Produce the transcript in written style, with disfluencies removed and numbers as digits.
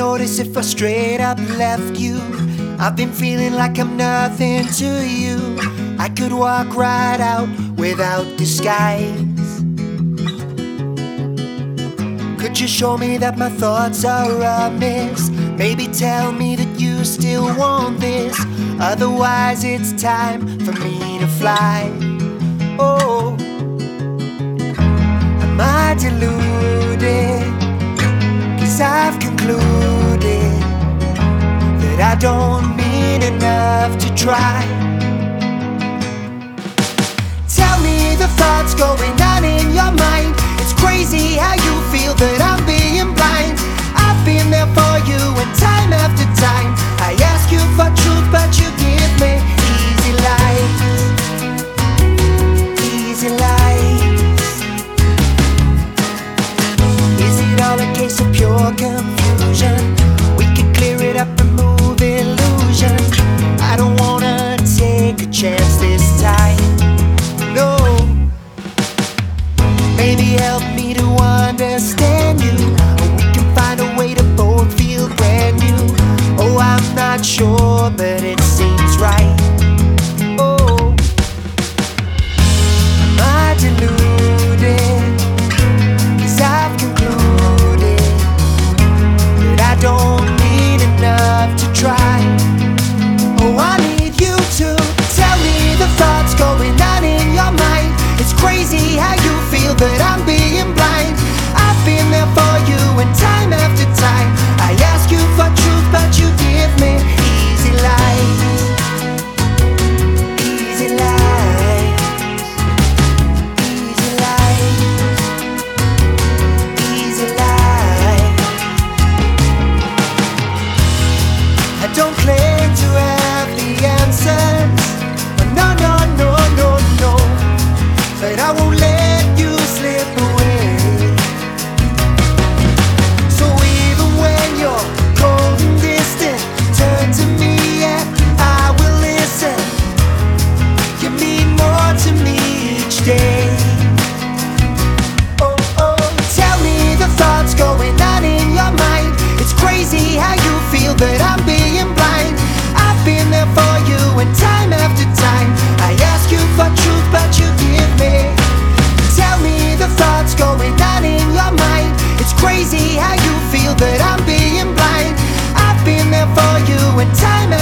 notice if I straight up left you. I've been feeling like I'm nothing to you. I could walk right out without disguise. Could you show me that my thoughts are amiss? Maybe tell me that you still want this. Otherwise it's time for me to fly. Oh, am I deluded? 'Cause I've concluded that I don't mean enough to try. Tell me the thoughts going on in your mind. It's crazy how you feel that I'm being blind. I've been there for you and time after time. I ask you for truth but you give me easy lies. Easy lies. Is it all a case of pure confusion? We could clear it up, remove illusion. I don't wanna take a chance this time. No. Maybe help me to understand you. We can find a way to both feel brand new. Oh, I'm not sure, but it seems right. Oh, am I deluded? 'Cause I've concluded that I don't need enough to try. Oh, I need you to tell me the thoughts going on in your mind. It's crazy how you feel that I'm being blind. I've been there for you and time after time. I ask you for truth but you give me easy lies. Easy lies. Easy lies. Easy lies. I don't claim to have the answers. No, no, no, no, no. But I won't let you slip away. So even when you're cold and distant, turn to me and I will listen. You mean more to me each day. Oh, oh, tell me the thoughts going on in your mind. It's crazy how you feel that I'm being blind. I've been there for you and time after time. I ask you for truth but you give me. Tell me the thoughts going on in your mind. It's crazy how you feel that I'm being blind. I've been there for you and time